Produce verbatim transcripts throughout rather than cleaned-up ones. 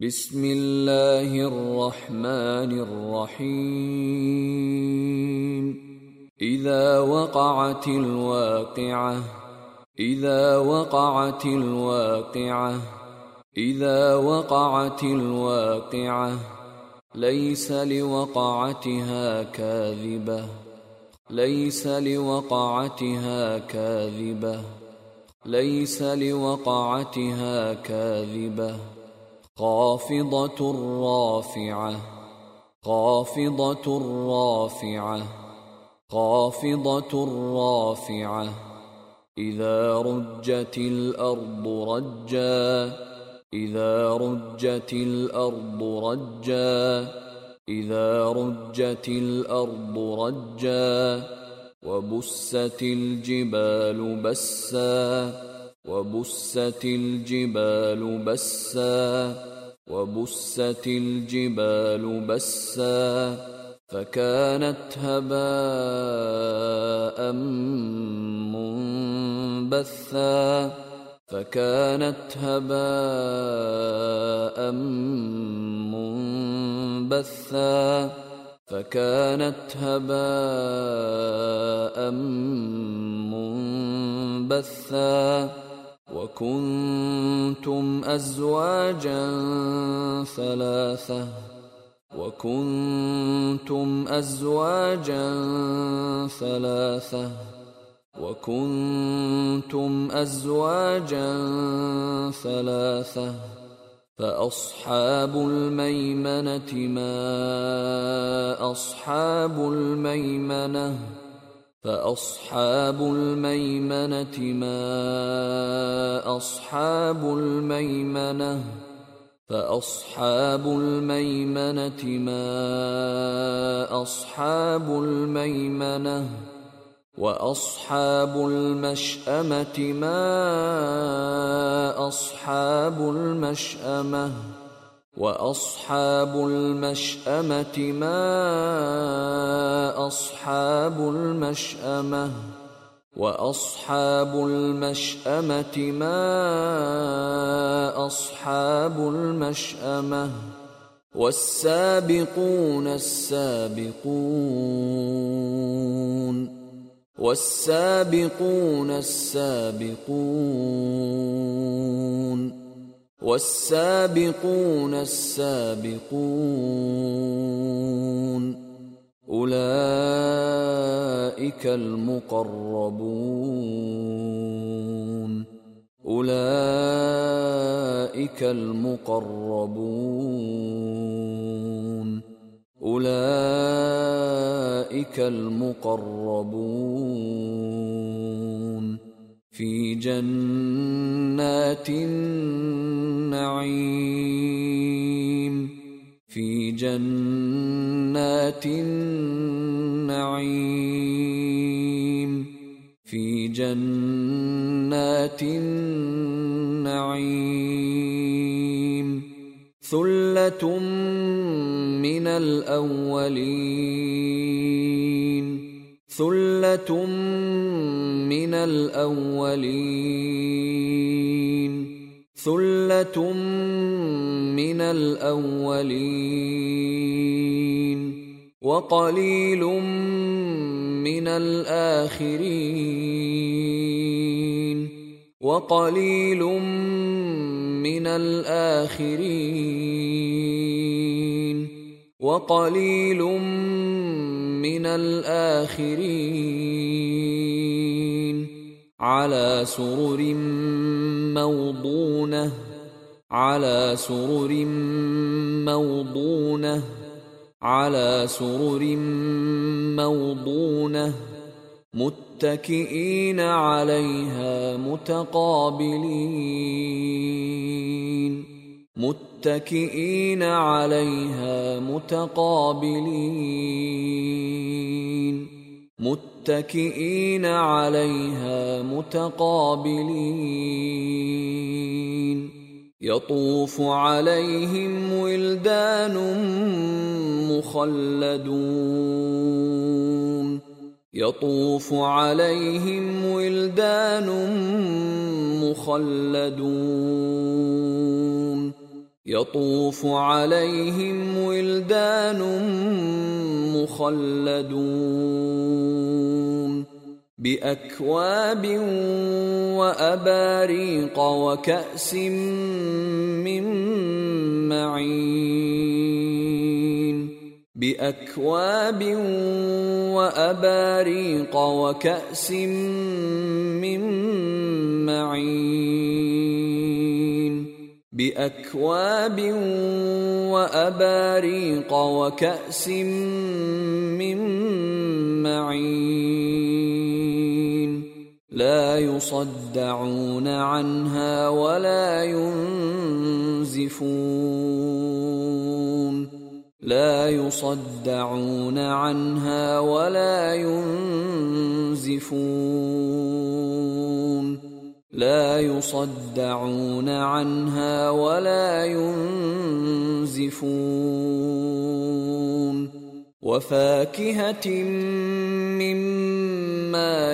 بسم الله الرحمن الرحيم. إذا وقعت الواقعة إذا وقعت الواقعة إذا وقعت الواقعة ليس لوقعتها كاذبة ليس لوقعتها كاذبة ليس لوقعتها كاذبة خافضة رافعة خافضة رافعة خافضة رافعة إذا رجت الأرض رجا إذا رجت الأرض رجا إذا رجت الأرض رجا وبست الجبال بسا وبست الجبال بسا وبست الجبال بسا فكانت هباء منبثا فكانت هباء منبثا فكانت هباء منبثا وكنتم أزواجا ثلاثة وكنتم أزواجا ثلاثة وكنتم أزواجا ثلاثة فأصحاب الميمنة ما أصحاب الميمنة فأصحاب الميمنة ما أصحاب الميمنة فأصحاب الميمنة ما أصحاب الميمنة وأصحاب المشأمة ما أصحاب المشأمة وأصحاب المشأمة ما أصحاب المشأمة وأصحاب المشأمة ما أصحاب المشأمة والسابقون السابقون والسابقون السابقون والسابقون السابقون أولئك المقربون أولئك المقربون أولئك المقربون في جنات النعيم في جنات النعيم في جنات النعيم ثلة من الأولين ثلة من الأولين ثلة من الأولين وقليل من الآخرين وقليل من الآخرين وقليل من الآخرين على سرر موضونة على سرر موضونة على سرر موضونة متكئين عليها متقابلين متكئين عليها متقابلين متكئين عليها متقابلين يطوف عليهم ولدان مخلدون يطوف عليهم ولدان مخلدون يطوف عليهم ولدان مخلدون بأكواب وأباريق وكأس من معين بأكواب وأباريق وكأس من معين بأكواب وأباريق وكأس من معين لا يصدعون عنها ولا ينزفون لا يصدعون عنها ولا ينزفون لا يصدعون عنها ولا ينزفون وفاكهة مما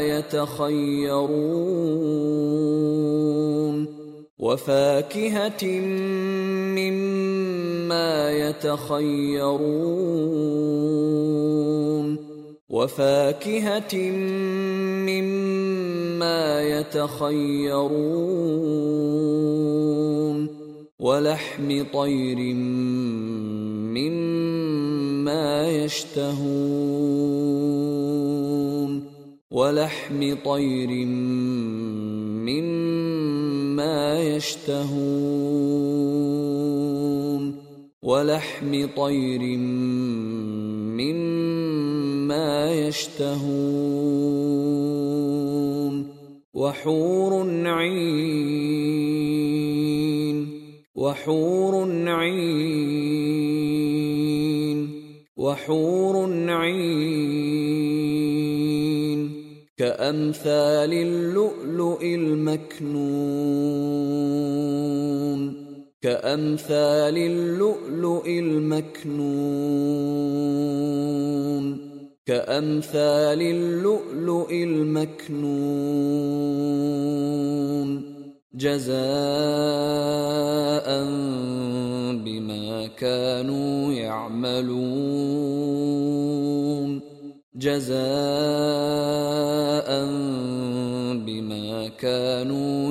يتخيرون وفاكهة مما يتخيرون وفاكهة مما يتخيرون ولحم طير مما يشتهون ولحم طير مما يشتهون ولحم طير مما يشتهون وحور عين وحور عين وحور عين كأمثال اللؤلؤ المكنون كأمثال اللؤلؤ المكنون كأمثال اللؤلؤ المكنون جزاء بما كانوا يعملون جزاء بما كانوا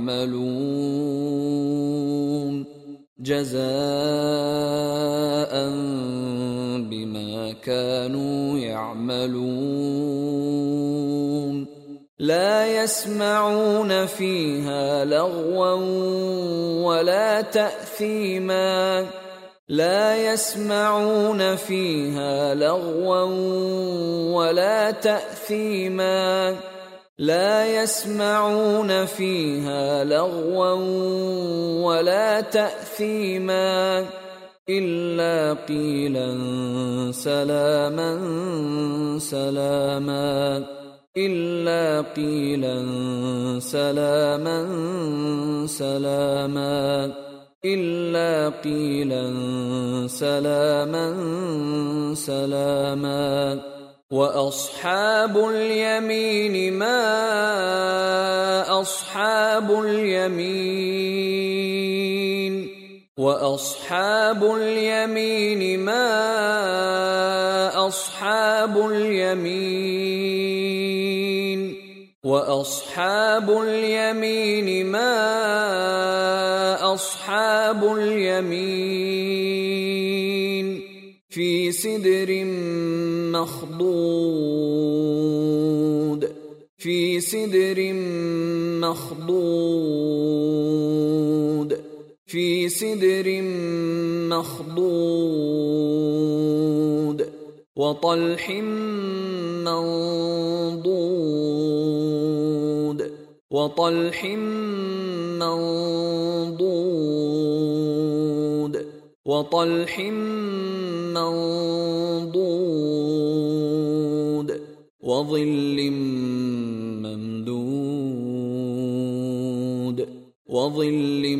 يعملون جزاء بما كانوا يعملون لا يسمعون فيها لغوا ولا تأثيما لا يسمعون فيها لغوا ولا تأثيما لا يسمعون فيها لغوا ولا تأثيما إلا قيلا سلاما سلاما إلا قيلا سلاما سلاما إلا قيلا سلاما سلاما وأصحاب اليمين ما أصحاب اليمين وأصحاب اليمين ما أصحاب اليمين وأصحاب اليمين ما أصحاب اليمين في سدر مخضود في سدر مخضود في سدر مخضود وطلح منضود وطلح منضود وطلح منضود وظل ممدود وظل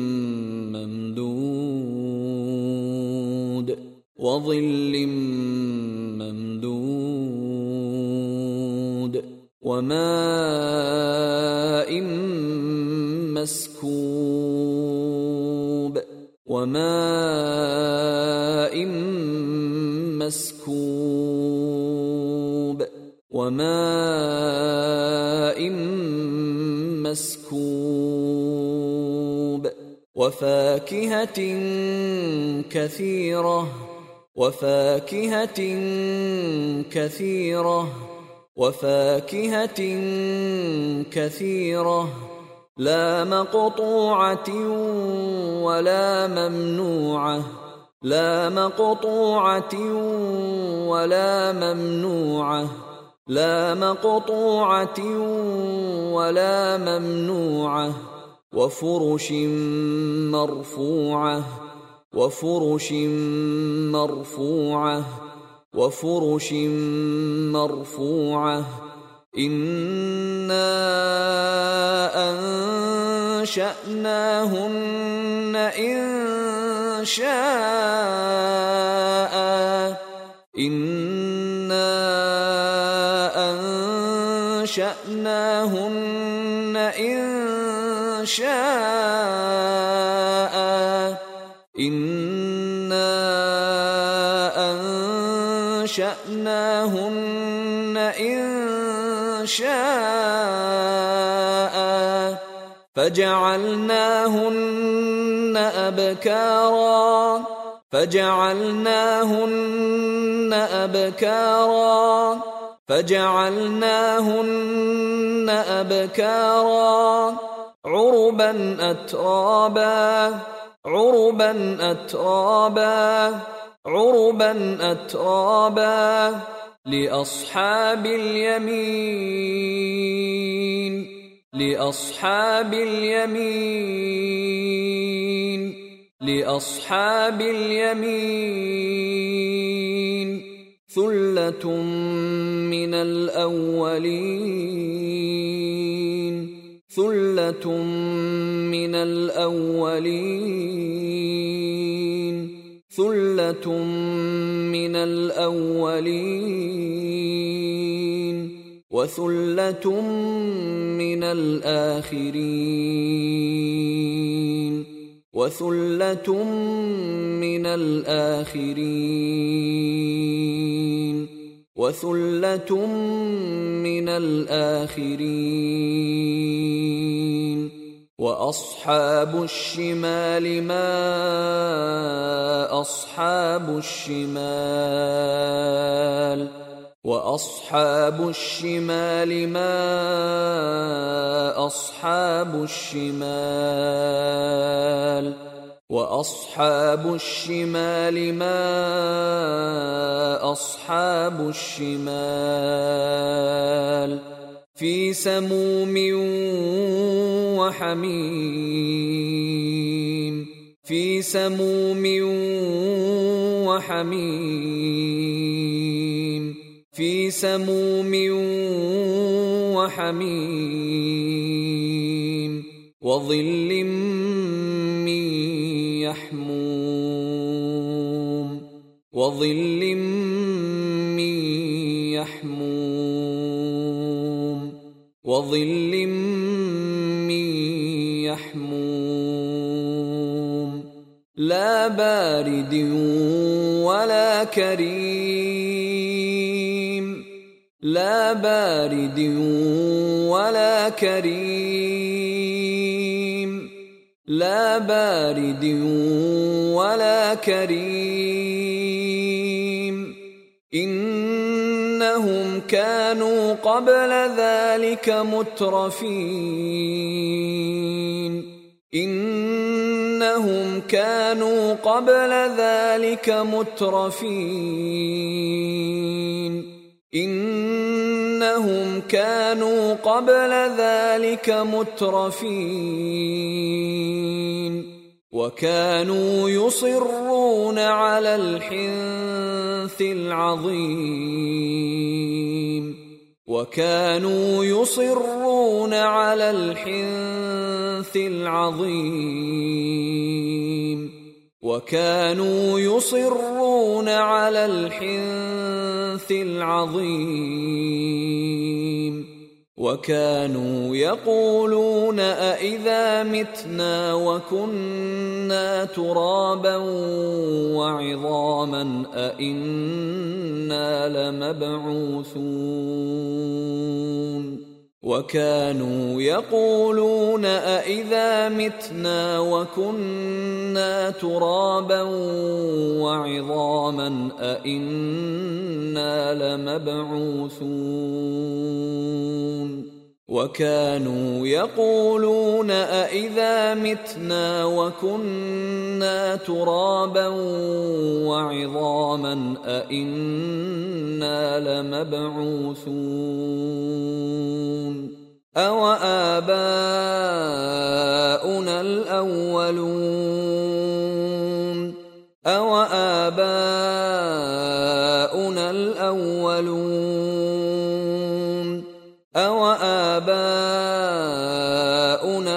ممدود وظل ممدود وماء مسكوب وماء مسكوب وماء مسكوب وفاكهة كثيرة وفاكهة كثيرة وفاكهة كثيرة لا مقطوعة ولا ممنوعة لا مقطوعة ولا ممنوعة لا مقطوعة ولا ممنوعة وفرش مرفوعة وفرش مرفوعة وفرش مرفوعة إنا أنشأناهن إنشاء إنا أنشأناهن إنشاء إنا أنشأناهن إنشاء فجعلناهن أبكارا فجعلناهن أبكارا فجعلناهن أبكارا عربا أترابا عربا أترابا عربا أترابا لأصحاب اليمين لأصحاب اليمين لأصحاب اليمين ثلة من الأولين ثلة من الأولين ثلة من الأولين وثلة من الآخرين وثلة من الآخرين وثلة من الآخرين وأصحاب الشمال ما أصحاب الشمال وأصحاب الشمال ما أصحاب الشمال وأصحاب الشمال ما أصحاب الشمال في سموم وحميم في سموم وحميم في سموم وحميم وظل من يحموم وظل من يحموم وظل من يحموم لا بارد ولا كريم لا بارد ولا كريم لا بارد ولا كريم إنهم كانوا قبل ذلك مترفين إنهم كانوا قبل ذلك مترفين إنهم كانوا قبل ذلك مترفين وكانوا يصرون على الحنث العظيم وكانوا يصرون على الحنث العظيم وكانوا يصرون على الحنث العظيم وكانوا يقولون أإذا متنا وكنا ترابا وعظاما أإنا لمبعوثون وكانوا يقولون أإذا متنا وكنا ترابا وعظاما أإنا لمبعوثون وكانوا يقولون أإذا متنا وكنا ترابا وعظاما أإنا لمبعوثون أوآباؤنا الأولون أوآباؤنا الأولون أوآباؤنا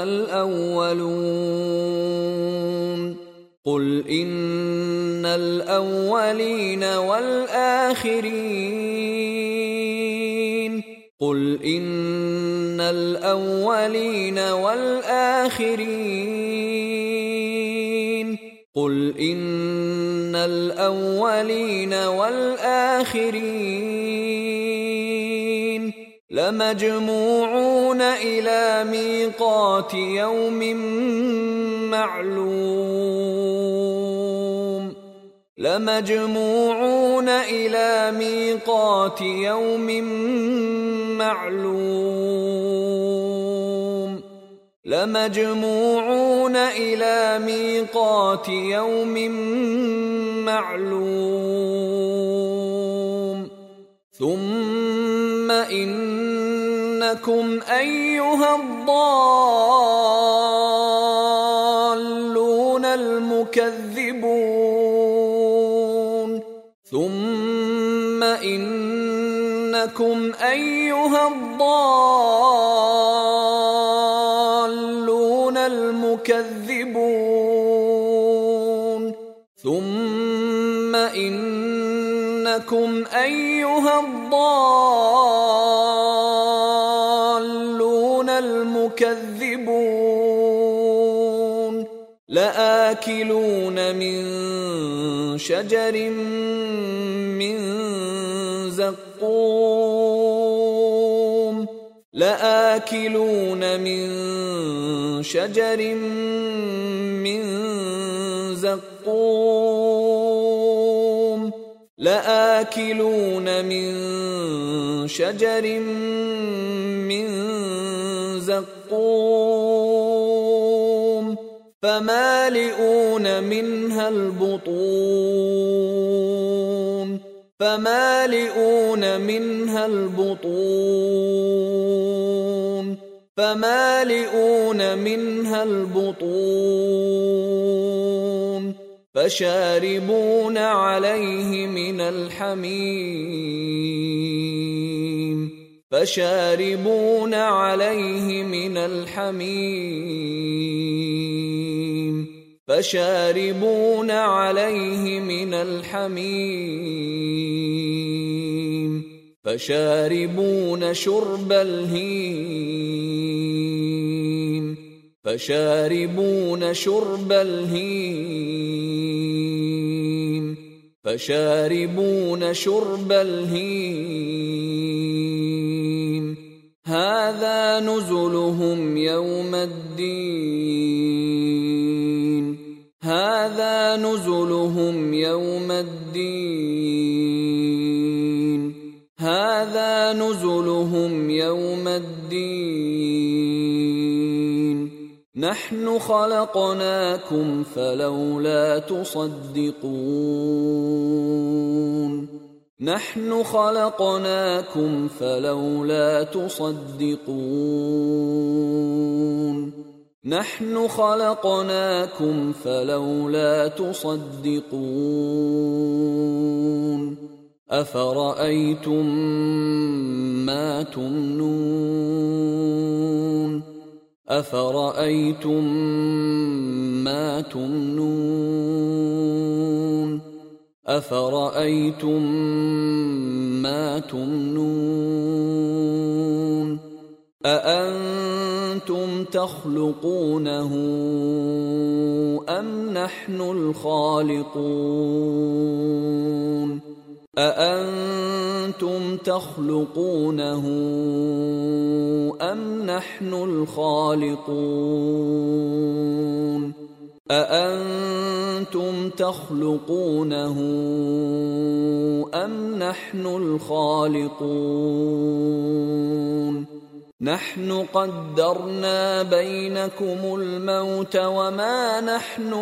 الأولون قل إن الأولين والآخرين قل إن الأولين والآخرين قل إن الأولين والآخرين لمجموعون إلى ميقات يوم معلوم لمجموعون إلى ميقات يوم معلوم لمجموعون إلى ميقات يوم معلوم ثم إنكم أيها الضالون المكذبون ثم إنكم أيها الضالون المكذبون ثم إنكم أيها الضالون المكذبون لآكلون من شجر من زقوم لآكلون من شجر من زقوم لآكلون من شجر من زقوم فمالئون منها البطون فمالئون منها البطون فمالئون منها البطون فشاربون عليه من الحميم فشاربون عليه من الحميم فشاربون عليه من الحميم فشاربون شرب الهيم فشاربون شرب الهيم فشاربون شرب الهيم هذا نزلهم يوم الدين هذا نزلهم يوم الدين هذا نزلهم يوم الدين نحن خلقناكم فلولا تصدقون نحن خلقناكم فلولا تصدقون نحن خلقناكم فلولا تصدقون أفرأيتم ما تمنون أفرأيتم ما تمنون أفرأيتم ما تمنون أأنتم تخلقونه أم نحن الخالقون أأنتم تخلقونه أم نحن الخالقون أأنتم تخلقونه أم نحن الخالقون نحن قدرنا بينكم الموت وما نحن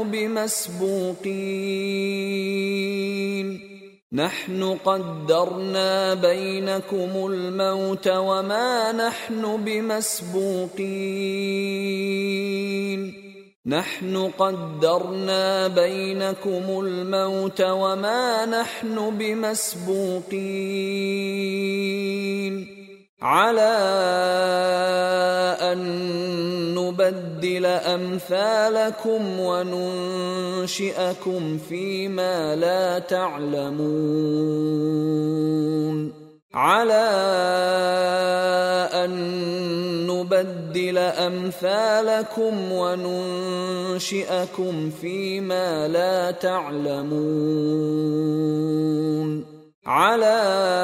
بمسبوقين نحن قدرنا بينكم الموت وما نحن بمسبوقين نحن قدرنا بينكم الموت وما نحن بمسبوقين على أن نبدل أمثالكم وننشئكم فيما لا تعلمون على أن نبدل أمثالكم وننشئكم فيما لا تعلمون على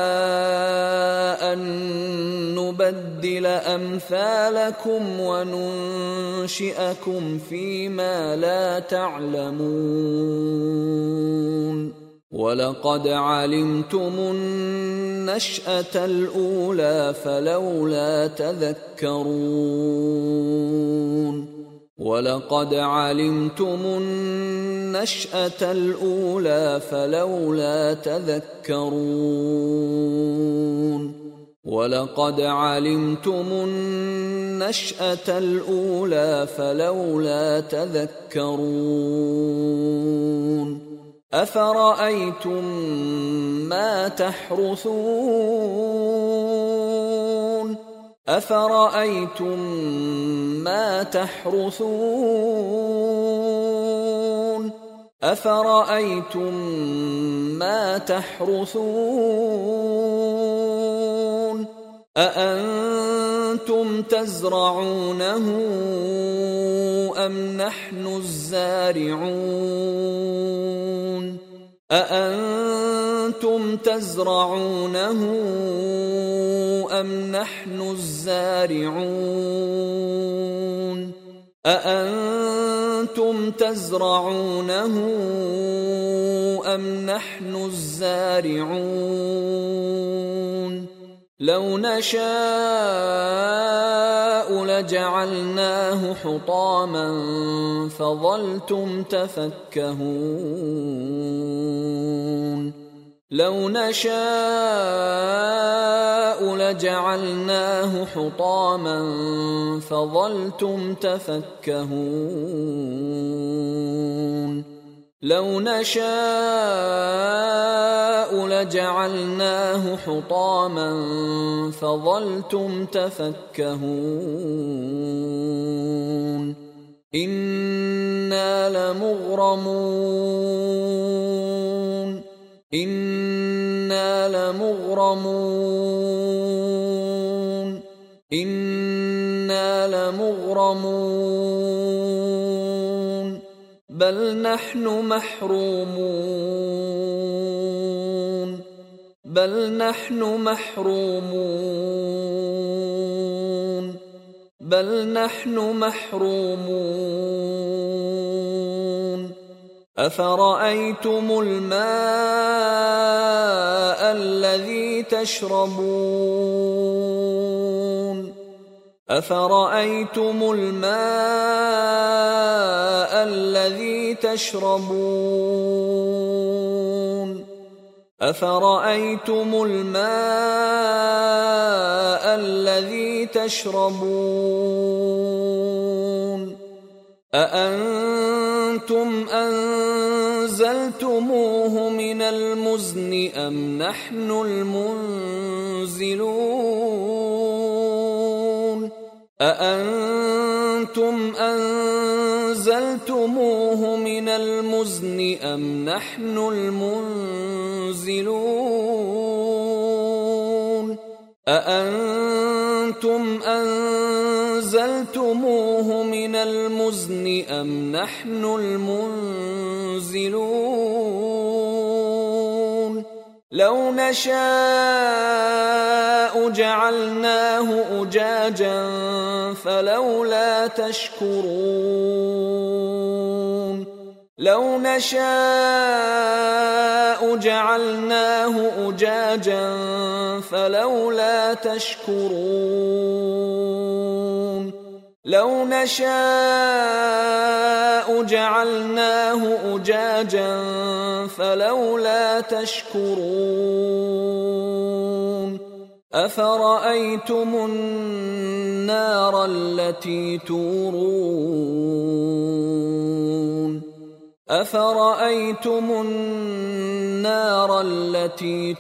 أن نبدل أمثالكم وننشئكم فيما لا تعلمون ولقد علمتم النشأة الأولى فلولا تذكرون ولقد علمتم النشأة الأولى فلولا تذكرون ولقد علمتم النشأة الأولى فلولا تذكرون أفرأيتم ما تحرثون أفرأيتم ما تحرثون أفرأيتم ما تحرثون أأنتم تزرعونه أم نحن الزارعون أأنتم تزرعونه أم نحن الزارعون أأنتم تزرعونه أم نحن الزارعون لو نشاء لجعلناه حطاما فظلتم تفكهون لو نشاء لجعلناه حطاما فظلتم تفكهون لو نشاء لجعلناه حطاما فظلتم تفكهون إنا لمغرمون إنا لمغرمون إنا لمغرمون بل نحن محرومون بل نحن محرومون بل نحن محرومون أفرأيتم الماء الذي تشربون أفرأيتم الماء الذي تشربون أفرأيتم الماء الذي تشربون أأنتم أنزلتموه من المزن أم نحن المنزلون أأنتم أنزلتموه من المزن أم نحن المنزلون أأنتم أنزلتموه من المزن أم نحن المنزلون لو نشاء جعلناه أجاجا فلولا تشكرون لو نشاء جعلناه أجاجا فلولا تشكرون لو نشاء جعلناه أجاجا فلولا تشكرون أفرأيتم النار التي تورون أفرأيتم النار التي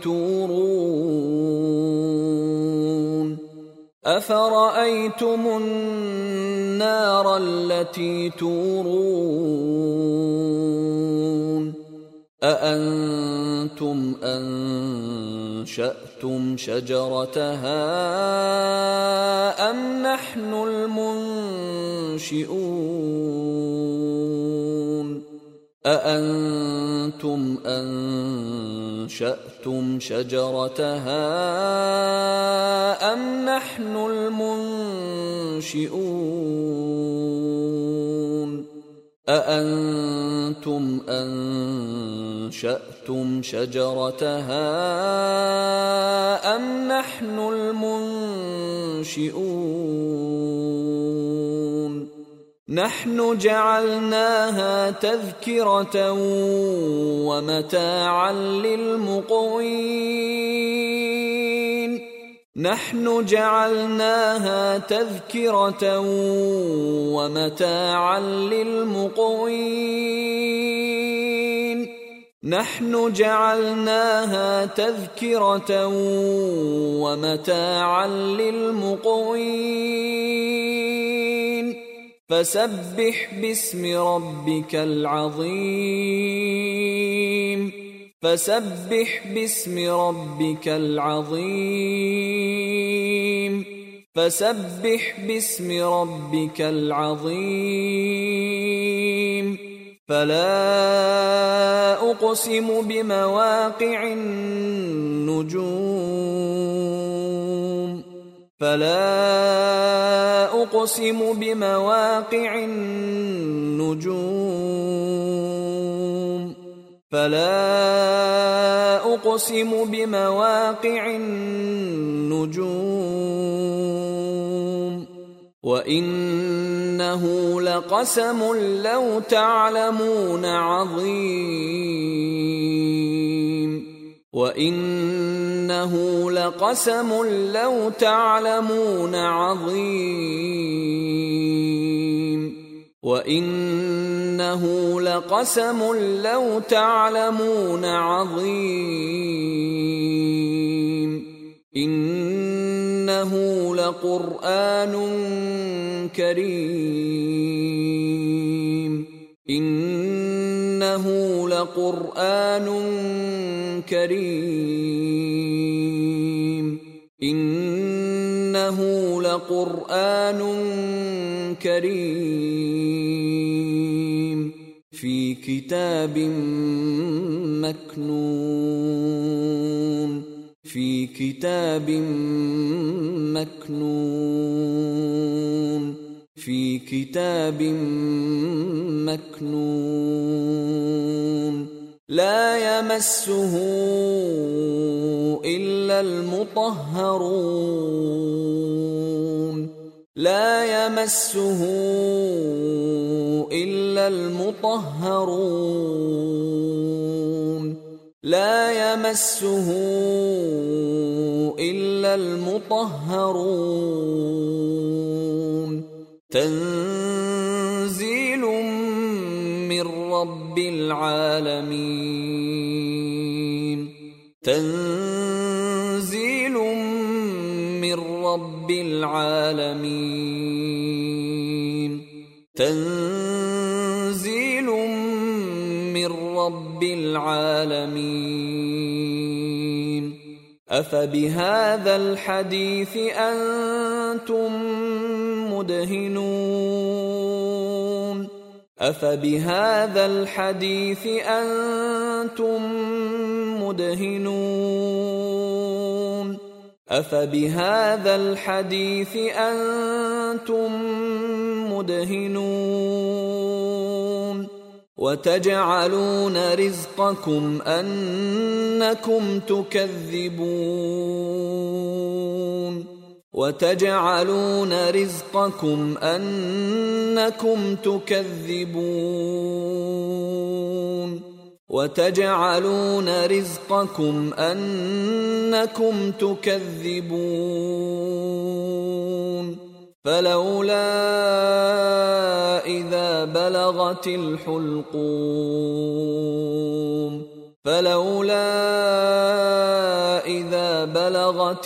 تورون أفرأيتم النار التي تورون أأنتم أنشأتم شجرتها أم نحن المنشئون أأنتم أنشأتم شجرتها أم نحن المنشئون أأنتم أنشأتم شجرتها أم نحن المنشئون نحن جعلناها تذكرة ومتاعا للمقوين نحن جعلناها تذكرة ومتاعا للمقوين نحن جعلناها تذكرة ومتاعا للمقوين فسبح باسم ربك العظيم فسبح باسم ربك العظيم فسبح باسم ربك العظيم فلا أقسم بمواقع النجوم فلا أقسم بمواقع النجوم فلا أقسم بمواقع النجوم وإنه لقسم لو تعلمون عظيم وإنه لقسم لو تعلمون عظيم وإنه لقسم لو تعلمون عظيم إنه لقرآن كريم إنه لقرآن كريم إنه لقرآن كريم في كتاب مكنون في كتاب مكنون في كتاب مكنون لا يمسه إلا المطهرون لا يمسه إلا المطهرون لا يمسه إلا المطهرون تنزيل من رب العالمين تنزيل من رب العالمين تنزيل من رب العالمين أفبهذا الحديث أنتم مدهنون أفبهذا الحديث أنتم مدهنون أفبهذا الحديث أنتم مدهنون وتجعلون رزقكم أنكم تكذبون وتجعلون رزقكم أنكم تكذبون وتجعلون رزقكم أنكم تكذبون فلولا إذا بلغت الحلقوم فلولا إذا بلغت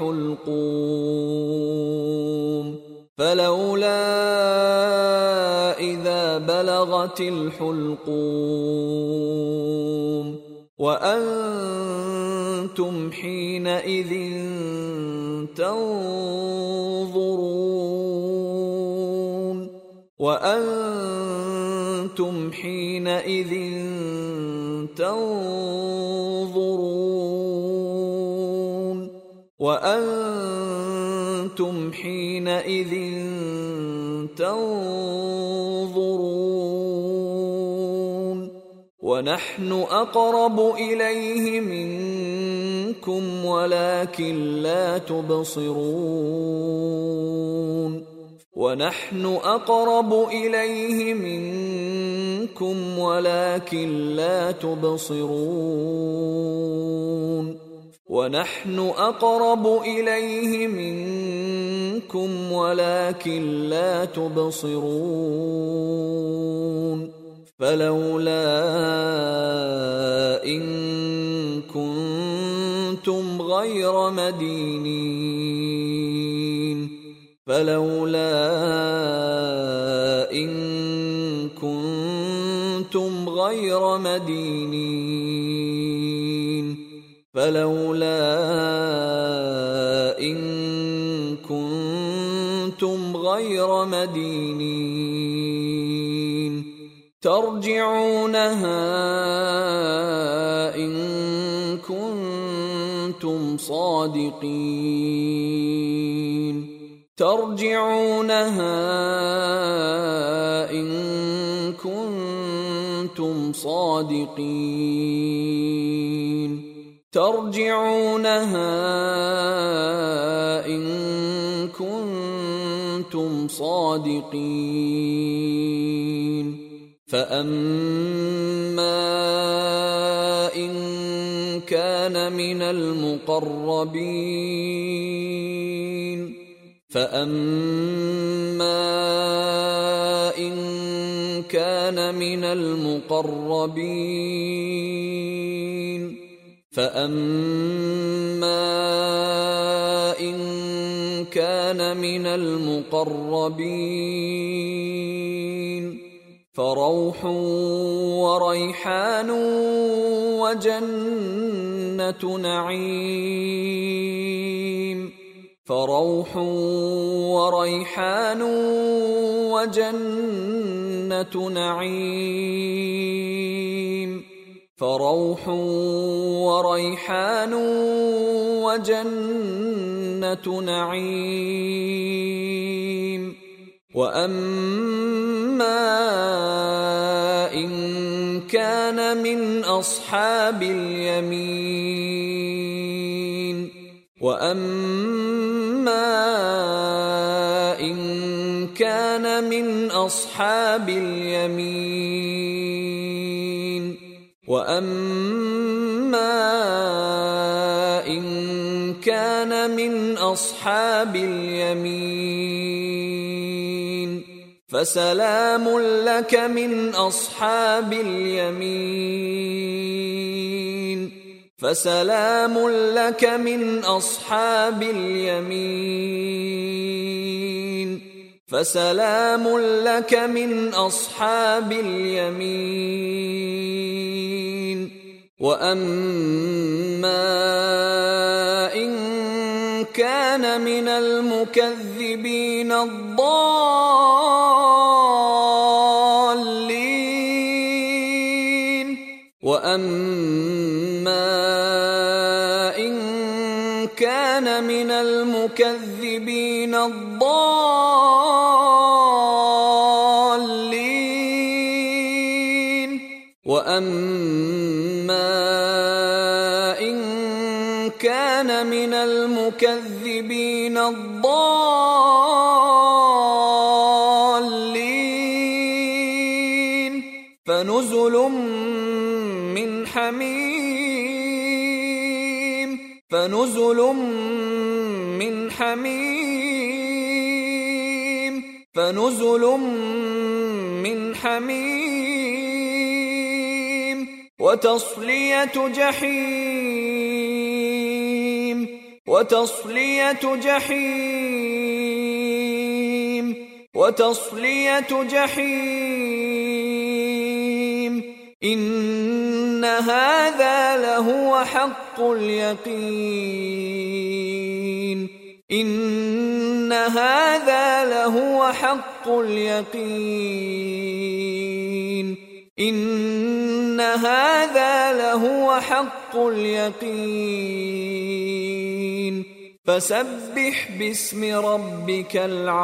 الحلقوم فلولا إذا بلغت الحلقوم وأنتم حينئذ تنظرون وأنتم حينئذ تنظرون وأنتم حينئذ تنظرون ونحن أقرب إليه منكم ولكن لا تبصرون ونحن أقرب إليه منكم ولكن لا تبصرون ونحن أقرب إليه منكم ولكن لا تبصرون فلولا إن كنتم غير مدينين فلولا إن كنتم غير مدينين فلولا إن كنتم غير مدينين ترجعونها إن كنتم صادقين ترجعونها إن كنتم صادقين ترجعونها إن كنتم صادقين فأما إن كان من المقربين فأما إن كان من المقربين فأما إن كان من المقربين فروح وريحان وجنة نعيم فروح وريحان وجنة نعيم فروح وريحان وجنة نعيم وأما إن كان من أصحاب اليمين وأما إن كان من أصحاب اليمين وأما إن كان من أصحاب اليمين فسلام لك من أصحاب اليمين فسلام لك من أصحاب اليمين فسلام لك من أصحاب اليمين وأما كان من المكذبين الضالين وأما إن كان من المكذبين الضالين وأما إن كان من المكذبين الضالين فنزل من حميم فنزل من حميم فنزل من حميم وتصلية جحيم وتصلية جحيم وتصلية جحيم إن هذا لهو حق اليقين إن هذا لهو حق اليقين إن هذا لهو حق اليقين فسبح باسم ربك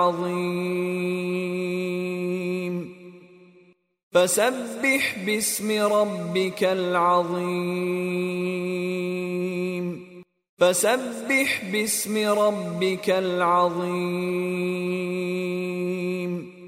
العظيم فسبح باسم ربك العظيم فسبح باسم ربك العظيم